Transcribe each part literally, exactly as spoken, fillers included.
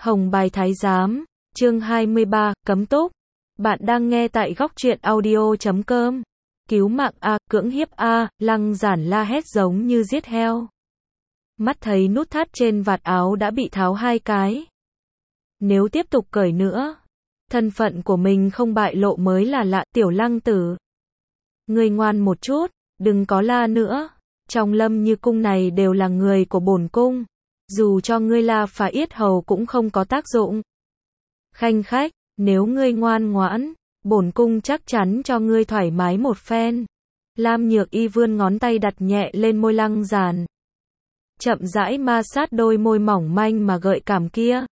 Hồng Bài Thái Giám, chương hai mươi ba, Cấm Túc. Bạn đang nghe tại góc truyện audio chấm com. Cứu mạng A, cưỡng hiếp A, Lăng Giản la hét giống như giết heo. Mắt thấy nút thắt trên vạt áo đã bị tháo hai cái. Nếu tiếp tục cởi nữa, thân phận của mình không bại lộ mới là lạ. Tiểu Lăng tử, ngươi ngoan một chút, đừng có la nữa. Trong Lâm Như cung này đều là người của bổn cung, dù cho ngươi la phá yết hầu cũng không có tác dụng. Khanh khách, nếu ngươi ngoan ngoãn, bổn cung chắc chắn cho ngươi thoải mái một phen. Lam Nhược Y vươn ngón tay đặt nhẹ lên môi Lăng Giản, chậm rãi ma sát đôi môi mỏng manh mà gợi cảm kia.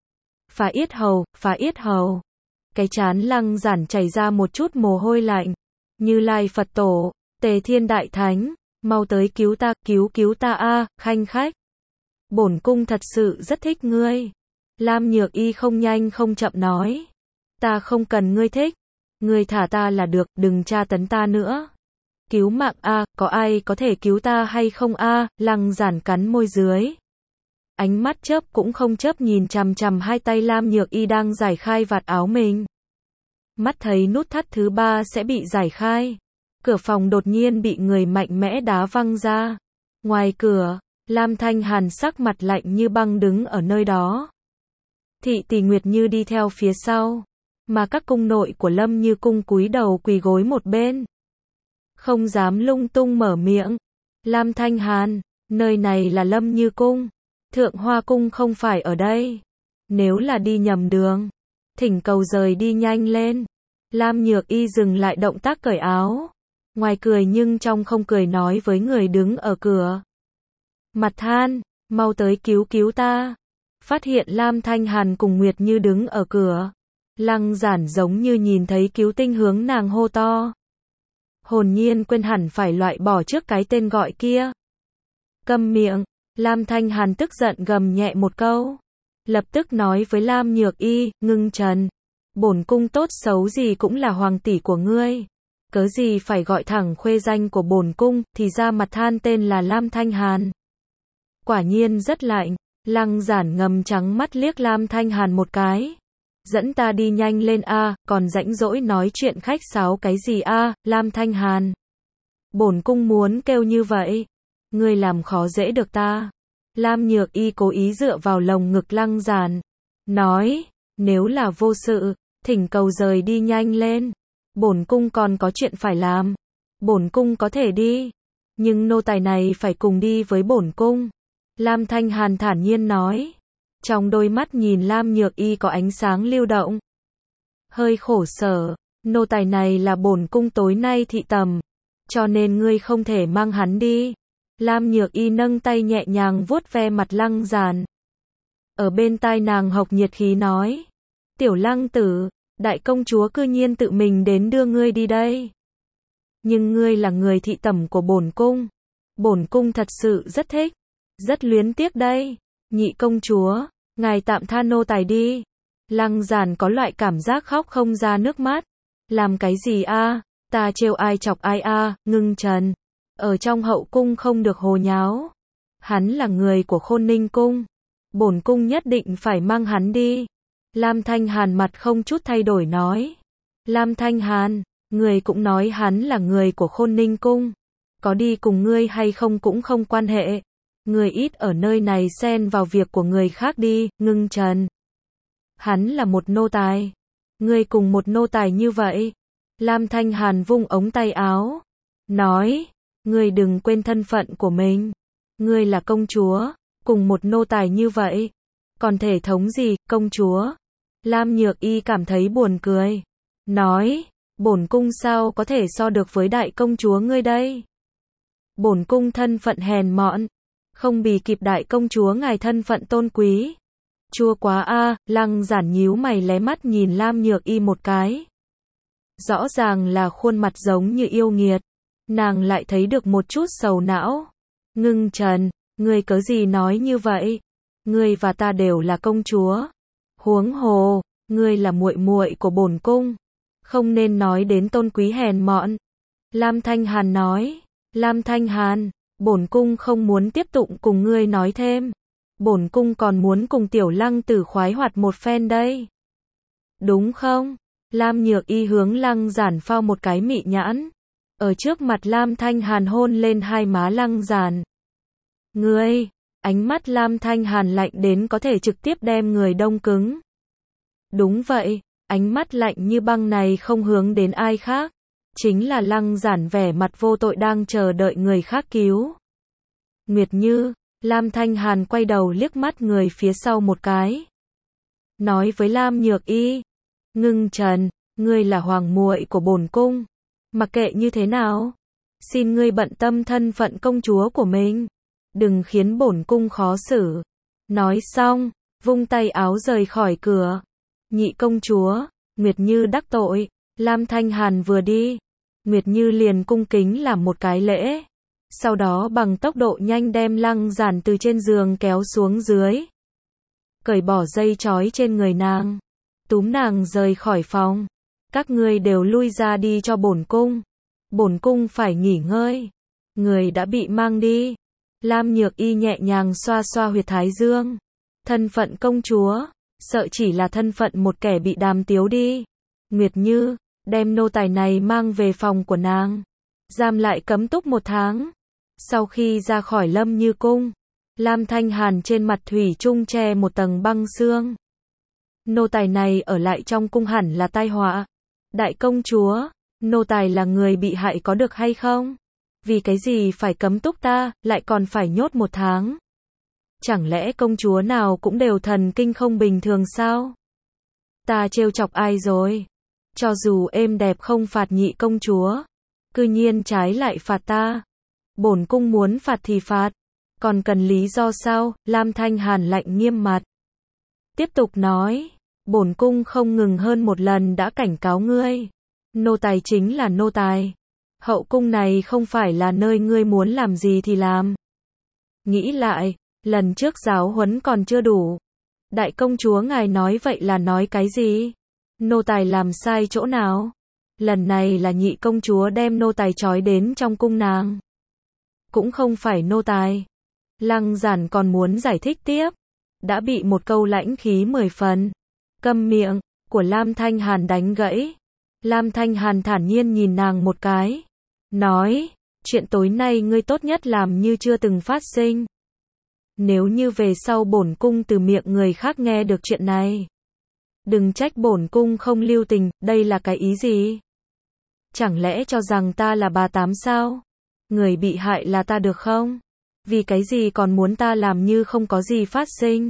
Phá yết hầu, phá yết hầu. Cái trán Lăng Giản chảy ra một chút mồ hôi lạnh. Như Lai Phật Tổ, Tề Thiên Đại Thánh, mau tới cứu ta, cứu cứu ta a, khanh khách. Bổn cung thật sự rất thích ngươi. Lam Nhược Y không nhanh không chậm nói. Ta không cần ngươi thích. Ngươi thả ta là được, đừng tra tấn ta nữa. Cứu mạng a, có ai có thể cứu ta hay không a? Lăng Giản cắn môi dưới. Ánh mắt chớp cũng không chớp nhìn chằm chằm hai tay Lam Nhược Y đang giải khai vạt áo mình. Mắt thấy nút thắt thứ ba sẽ bị giải khai. Cửa phòng đột nhiên bị người mạnh mẽ đá văng ra. Ngoài cửa, Lam Thanh Hàn sắc mặt lạnh như băng đứng ở nơi đó. Thị Tỷ Nguyệt Như đi theo phía sau, mà các cung nội của Lâm Như cung cúi đầu quỳ gối một bên, không dám lung tung mở miệng. Lam Thanh Hàn, nơi này là Lâm Như cung, Thượng Hoa cung không phải ở đây. Nếu là đi nhầm đường, thỉnh cầu rời đi nhanh lên. Lam Nhược Y dừng lại động tác cởi áo, ngoài cười nhưng trong không cười nói với người đứng ở cửa. Mặt than, mau tới cứu cứu ta. Phát hiện Lam Thanh Hàn cùng Nguyệt Như đứng ở cửa, Lăng Giản giống như nhìn thấy cứu tinh hướng nàng hô to. Hồn nhiên quên hẳn phải loại bỏ trước cái tên gọi kia. Câm miệng, Lam Thanh Hàn tức giận gầm nhẹ một câu. Lập tức nói với Lam Nhược Y, ngưng trần. Bổn cung tốt xấu gì cũng là hoàng tỷ của ngươi. Cớ gì phải gọi thẳng khuê danh của bổn cung, thì ra mặt than tên là Lam Thanh Hàn. Quả nhiên rất lạnh. Lăng Giản ngầm trắng mắt liếc Lam Thanh Hàn một cái. Dẫn ta đi nhanh lên a, còn rãnh rỗi nói chuyện khách sáo cái gì a, Lam Thanh Hàn. Bổn cung muốn kêu như vậy. Ngươi làm khó dễ được ta. Lam Nhược Y cố ý dựa vào lồng ngực Lăng Giản, nói, nếu là vô sự, thỉnh cầu rời đi nhanh lên. Bổn cung còn có chuyện phải làm. Bổn cung có thể đi, nhưng nô tài này phải cùng đi với bổn cung. Lam Thanh Hàn thản nhiên nói. Trong đôi mắt nhìn Lam Nhược Y có ánh sáng lưu động. Hơi khổ sở, nô tài này là bổn cung tối nay thị tầm, cho nên ngươi không thể mang hắn đi. Lam Nhược Y nâng tay nhẹ nhàng vuốt ve mặt Lăng Giản. Ở bên tai nàng hộc nhiệt khí nói. Tiểu Lăng tử, đại công chúa cư nhiên tự mình đến đưa ngươi đi đây. Nhưng ngươi là người thị tẩm của bổn cung. Bổn cung thật sự rất thích, rất luyến tiếc đây. Nhị công chúa, ngài tạm tha nô tài đi. Lăng Giản có loại cảm giác khóc không ra nước mắt. Làm cái gì a? Ta trêu ai chọc ai a? Ngưng trần. Ở trong hậu cung không được hồ nháo. Hắn là người của Khôn Ninh cung. Bổn cung nhất định phải mang hắn đi. Lam Thanh Hàn mặt không chút thay đổi nói. Lam Thanh Hàn, người cũng nói hắn là người của Khôn Ninh cung. Có đi cùng ngươi hay không cũng không quan hệ. Người ít ở nơi này xen vào việc của người khác đi, ngưng trần. Hắn là một nô tài. Ngươi cùng một nô tài như vậy. Lam Thanh Hàn vung ống tay áo, nói, ngươi đừng quên thân phận của mình. Ngươi là công chúa, cùng một nô tài như vậy. Còn thể thống gì, công chúa? Lam Nhược Y cảm thấy buồn cười. Nói, bổn cung sao có thể so được với đại công chúa ngươi đây? Bổn cung thân phận hèn mọn, không bì kịp đại công chúa ngài thân phận tôn quý. Chua quá a, Lăng Giản nhíu mày lé mắt nhìn Lam Nhược Y một cái. Rõ ràng là khuôn mặt giống như yêu nghiệt, nàng lại thấy được một chút sầu não. Ngưng trần, ngươi cớ gì nói như vậy? Ngươi và ta đều là công chúa. Huống hồ, ngươi là muội muội của bổn cung, không nên nói đến tôn quý hèn mọn. Lam Thanh Hàn nói. Lam Thanh Hàn, bổn cung không muốn tiếp tục cùng ngươi nói thêm. Bổn cung còn muốn cùng tiểu lăng tử khoái hoạt một phen đây. Đúng không? Lam Nhược Y hướng Lăng Giản phao một cái mị nhãn. Ở trước mặt Lam Thanh Hàn hôn lên hai má Lăng Giản. Ngươi, ánh mắt Lam Thanh Hàn lạnh đến có thể trực tiếp đem người đông cứng. Đúng vậy, ánh mắt lạnh như băng này không hướng đến ai khác. Chính là Lăng Giản vẻ mặt vô tội đang chờ đợi người khác cứu. Nguyệt Như, Lam Thanh Hàn quay đầu liếc mắt người phía sau một cái. Nói với Lam Nhược Y, Ngưng Trần, ngươi là hoàng muội của bổn cung. Mặc kệ như thế nào, xin ngươi bận tâm thân phận công chúa của mình. Đừng khiến bổn cung khó xử. Nói xong, vung tay áo rời khỏi cửa. Nhị công chúa, Nguyệt Như đắc tội. Lam Thanh Hàn vừa đi, Nguyệt Như liền cung kính làm một cái lễ. Sau đó bằng tốc độ nhanh đem Lăng Giản từ trên giường kéo xuống dưới. Cởi bỏ dây trói trên người nàng. Túm nàng rời khỏi phòng. Các ngươi đều lui ra đi cho bổn cung. Bổn cung phải nghỉ ngơi. Người đã bị mang đi. Lam Nhược Y nhẹ nhàng xoa xoa huyệt thái dương. Thân phận công chúa, sợ chỉ là thân phận một kẻ bị đàm tiếu đi. Nguyệt Như, đem nô tài này mang về phòng của nàng. Giam lại cấm túc một tháng. Sau khi ra khỏi Lâm Như cung, Lam Thanh Hàn trên mặt thủy chung che một tầng băng xương. Nô tài này ở lại trong cung hẳn là tai họa. Đại công chúa, nô tài là người bị hại có được hay không? Vì cái gì phải cấm túc ta, lại còn phải nhốt một tháng? Chẳng lẽ công chúa nào cũng đều thần kinh không bình thường sao? Ta trêu chọc ai rồi? Cho dù êm đẹp không phạt nhị công chúa, cư nhiên trái lại phạt ta. Bổn cung muốn phạt thì phạt, còn cần lý do sao? Lam Thanh Hàn lạnh nghiêm mặt. Tiếp tục nói, bổn cung không ngừng hơn một lần đã cảnh cáo ngươi. Nô tài chính là nô tài. Hậu cung này không phải là nơi ngươi muốn làm gì thì làm. Nghĩ lại, lần trước giáo huấn còn chưa đủ. Đại công chúa ngài nói vậy là nói cái gì? Nô tài làm sai chỗ nào? Lần này là nhị công chúa đem nô tài trói đến trong cung nàng. Cũng không phải nô tài. Lăng Giản còn muốn giải thích tiếp. Đã bị một câu lãnh khí mười phần. Câm miệng, của Lam Thanh Hàn đánh gãy. Lam Thanh Hàn thản nhiên nhìn nàng một cái. Nói, chuyện tối nay ngươi tốt nhất làm như chưa từng phát sinh. Nếu như về sau bổn cung từ miệng người khác nghe được chuyện này. Đừng trách bổn cung không lưu tình, đây là cái ý gì? Chẳng lẽ cho rằng ta là bà tám sao? Người bị hại là ta được không? Vì cái gì còn muốn ta làm như không có gì phát sinh?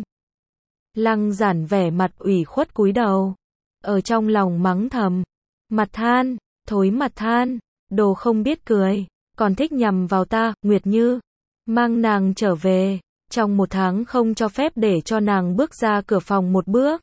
Lăng Giản vẻ mặt ủy khuất cúi đầu. Ở trong lòng mắng thầm. Mặt than, thối mặt than, đồ không biết cười, còn thích nhằm vào ta, Nguyệt Như. Mang nàng trở về, trong một tháng không cho phép để cho nàng bước ra cửa phòng một bước.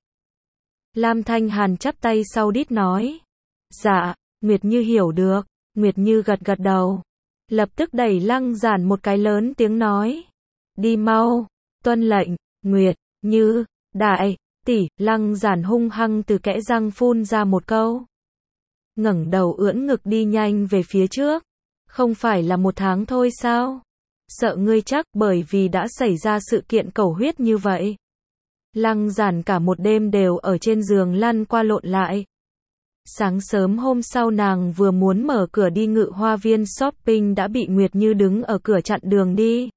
Lam Thanh Hàn chắp tay sau đít nói. Dạ, Nguyệt Như hiểu được. Nguyệt Như gật gật đầu. Lập tức đẩy Lăng Giản một cái lớn tiếng nói. Đi mau, tuân lệnh, Nguyệt Như, đại tỷ. Lăng Giản hung hăng từ kẽ răng phun ra một câu. Ngẩng đầu ưỡn ngực đi nhanh về phía trước. Không phải là một tháng thôi sao? Sợ ngươi chắc bởi vì đã xảy ra sự kiện cầu huyết như vậy. Lăng Giản cả một đêm đều ở trên giường lăn qua lộn lại. Sáng sớm hôm sau nàng vừa muốn mở cửa đi Ngự Hoa Viên shopping đã bị Nguyệt Như đứng ở cửa chặn đường đi.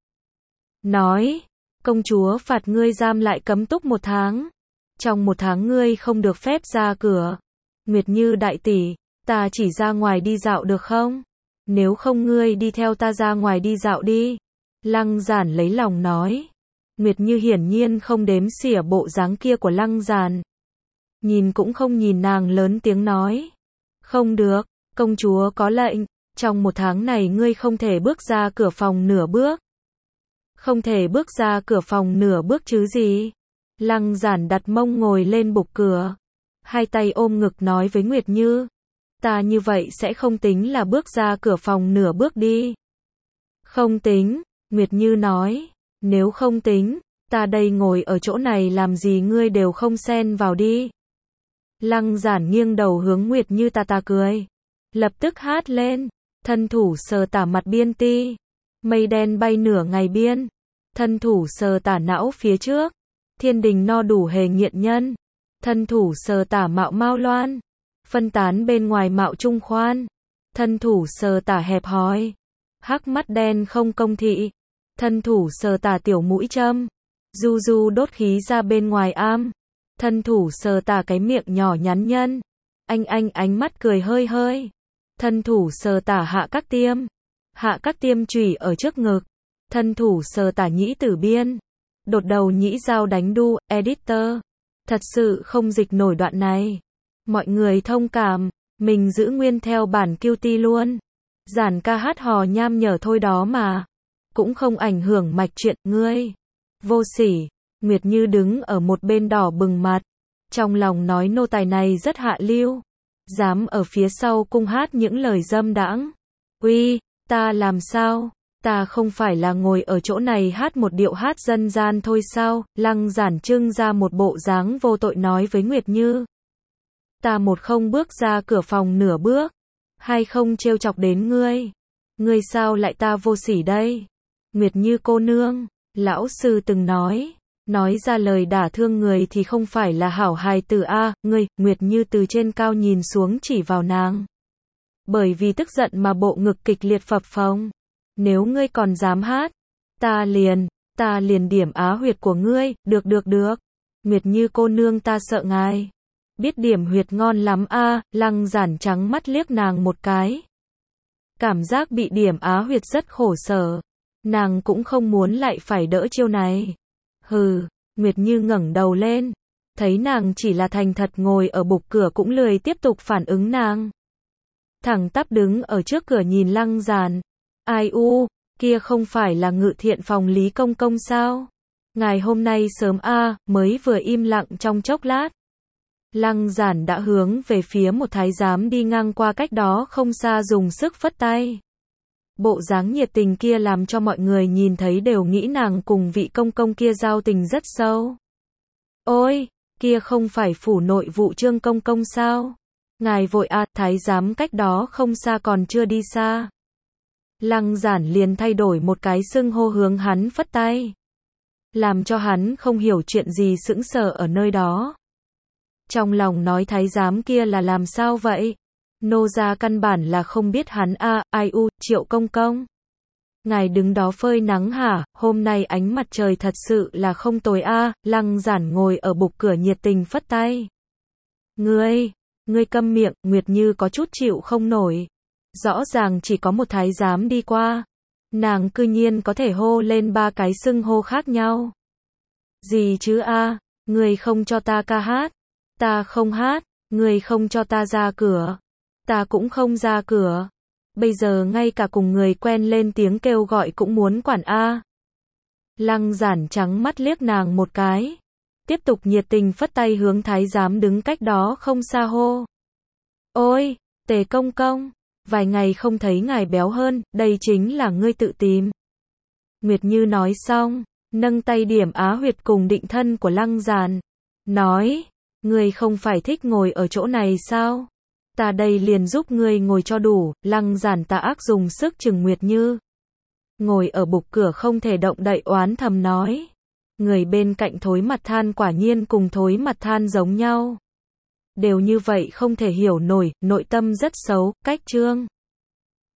Nói, công chúa phạt ngươi giam lại cấm túc một tháng. Trong một tháng ngươi không được phép ra cửa. Nguyệt Như đại tỷ, ta chỉ ra ngoài đi dạo được không? Nếu không ngươi đi theo ta ra ngoài đi dạo đi. Lăng Giản lấy lòng nói. Nguyệt Như hiển nhiên không đếm xỉa bộ dáng kia của Lăng Giản. Nhìn cũng không nhìn nàng lớn tiếng nói. Không được, công chúa có lệnh, trong một tháng này ngươi không thể bước ra cửa phòng nửa bước. Không thể bước ra cửa phòng nửa bước chứ gì? Lăng Giản đặt mông ngồi lên bục cửa. Hai tay ôm ngực nói với Nguyệt Như. Ta như vậy sẽ không tính là bước ra cửa phòng nửa bước đi. Không tính, Nguyệt Như nói. Nếu không tính, ta đây ngồi ở chỗ này làm gì ngươi đều không xen vào đi. Lăng Giản nghiêng đầu hướng Nguyệt Như ta ta cười. Lập tức hát lên. Thân thủ sờ tả mặt biên ti. Mây đen bay nửa ngày biên. thân thủ sờ tả não phía trước, thiên đình no đủ hề nghiện nhân, thân thủ sờ tả mạo mao loan, phân tán bên ngoài mạo trung khoan, thân thủ sờ tả hẹp hòi, hắc mắt đen không công thị, thân thủ sờ tả tiểu mũi châm, du du đốt khí ra bên ngoài am, thân thủ sờ tả cái miệng nhỏ nhắn nhân, anh anh ánh mắt cười hơi hơi, thân thủ sờ tả hạ các tiêm, hạ các tiêm chùy ở trước ngực, thân thủ sờ tả nhĩ tử biên, đột đầu nhĩ dao đánh đu, editor, thật sự không dịch nổi đoạn này, mọi người thông cảm, mình giữ nguyên theo bản cutie luôn, giản ca hát hò nham nhở thôi đó mà, cũng không ảnh hưởng mạch truyện, ngươi, vô sỉ, Nguyệt Như đứng ở một bên đỏ bừng mặt, trong lòng nói nô tài này rất hạ lưu, dám ở phía sau cung hát những lời dâm đãng, uy, ta làm sao, ta không phải là ngồi ở chỗ này hát một điệu hát dân gian thôi sao, Lăng Giản trưng ra một bộ dáng vô tội nói với Nguyệt Như. Ta một không bước ra cửa phòng nửa bước, hay không trêu chọc đến ngươi, ngươi sao lại ta vô sỉ đây, Nguyệt Như cô nương, lão sư từng nói, nói ra lời đả thương người thì không phải là hảo hài tử a, ngươi, Nguyệt Như từ trên cao nhìn xuống chỉ vào nàng. Bởi vì tức giận mà bộ ngực kịch liệt phập phồng. Nếu ngươi còn dám hát, ta liền, ta liền điểm á huyệt của ngươi, được được được. Nguyệt Như cô nương ta sợ ngài. Biết điểm huyệt ngon lắm a, Lăng Giản trắng mắt liếc nàng một cái. Cảm giác bị điểm á huyệt rất khổ sở. Nàng cũng không muốn lại phải đỡ chiêu này. Hừ, Nguyệt Như ngẩng đầu lên. Thấy nàng chỉ là thành thật ngồi ở bục cửa cũng lười tiếp tục phản ứng nàng. Thẳng tắp đứng ở trước cửa nhìn Lăng Giản. Ai u, kia không phải là ngự thiện phòng Lý Công Công sao? Ngài hôm nay sớm a, mới vừa im lặng trong chốc lát. Lăng Giản đã hướng về phía một thái giám đi ngang qua cách đó không xa dùng sức phất tay. Bộ dáng nhiệt tình kia làm cho mọi người nhìn thấy đều nghĩ nàng cùng vị công công kia giao tình rất sâu. Ôi, kia không phải phủ nội vụ Trương Công Công sao? Ngài vội a, thái giám cách đó không xa còn chưa đi xa. Lăng Giản liền thay đổi một cái xưng hô hướng hắn phất tay. Làm cho hắn không hiểu chuyện gì sững sờ ở nơi đó. Trong lòng nói thái giám kia là làm sao vậy? Nô gia căn bản là không biết hắn a, ai u, Triệu Công Công. Ngài đứng đó phơi nắng hả, hôm nay ánh mặt trời thật sự là không tồi a, Lăng Giản ngồi ở bục cửa nhiệt tình phất tay. Ngươi, ngươi câm miệng, Nguyệt Như có chút chịu không nổi. Rõ ràng chỉ có một thái giám đi qua. Nàng cư nhiên có thể hô lên ba cái xưng hô khác nhau. Gì chứ a, ngươi không cho ta ca hát. Ta không hát, ngươi không cho ta ra cửa. Ta cũng không ra cửa. Bây giờ ngay cả cùng người quen lên tiếng kêu gọi cũng muốn quản a. Lăng Giản trắng mắt liếc nàng một cái. Tiếp tục nhiệt tình phất tay hướng thái giám đứng cách đó không xa hô. Ôi, Tề Công Công, vài ngày không thấy ngài béo hơn, đây chính là ngươi tự tìm. Nguyệt Như nói xong, nâng tay điểm á huyệt cùng định thân của Lăng Giản. Nói, ngươi không phải thích ngồi ở chỗ này sao? Ta đây liền giúp ngươi ngồi cho đủ, Lăng Giản tà ác dùng sức chừng Nguyệt Như. Ngồi ở bục cửa không thể động đậy oán thầm nói. Người bên cạnh Thối Mặt Than quả nhiên cùng Thối Mặt Than giống nhau. Đều như vậy không thể hiểu nổi, nội tâm rất xấu, cách trương.